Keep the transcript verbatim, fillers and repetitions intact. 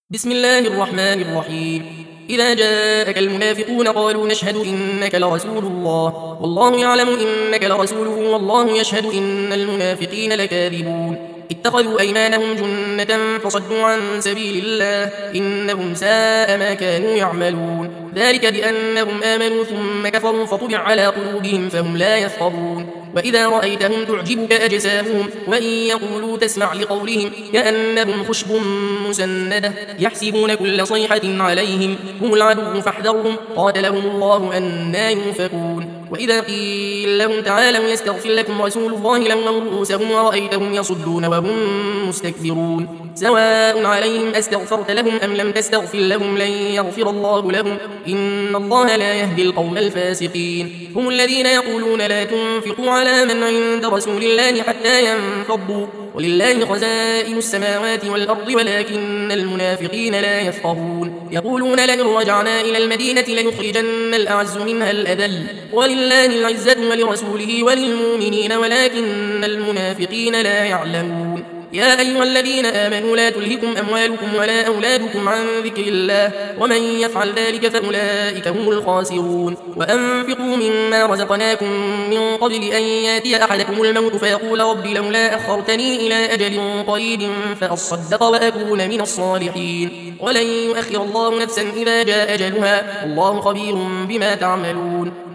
بسم الله الرحمن الرحيم. إذا جاءك المنافقون قالوا نشهد إنك لرسول الله والله يعلم إنك لرسوله والله يشهد إن المنافقين لكاذبون. اتخذوا أيمانهم جنة فصدوا عن سبيل الله إنهم ساء ما كانوا يعملون. ذلك بأنهم آمنوا ثم كفروا فطبع على قلوبهم فهم لا يفقهون. وإذا رأيتهم تعجبك أجسامهم وإن يقولوا تسمع لقولهم كأنهم خشب مسندة يحسبون كل صيحة عليهم هم العدو فاحذرهم قاتلهم الله أنى يؤفكون. وإذا قيل لهم تعالوا يستغفر لكم رسول الله لووا رؤوسهم ورأيتهم يصدون وهم مستكبرون. سواء عليهم أستغفرت لهم أم لم تستغفر لهم لن يغفر الله لهم إن الله لا يهدي القوم الفاسقين. هم الذين يقولون لا تنفقوا على من عند رسول الله حتى ينفضوا ولله خزائن السماوات والأرض ولكن المنافقين لا يفقهون. يقولون لئن رجعنا إلى المدينة ليخرجن الأعز منها الأذل ولله العزة ولرسوله وللمؤمنين ولكن المنافقين لا يعلمون. يا أيها الذين آمنوا لا تلهكم أموالكم ولا أولادكم عن ذكر الله ومن يفعل ذلك فأولئك هم الخاسرون. وأنفقوا مما رزقناكم من قبل أن ياتي أحدكم الموت فيقول رب لولا أخرتني إلى أجل قريب فأصدق وأكون من الصالحين ولن يؤخر الله نفسا إذا جاء أجلها والله خبير بما تعملون.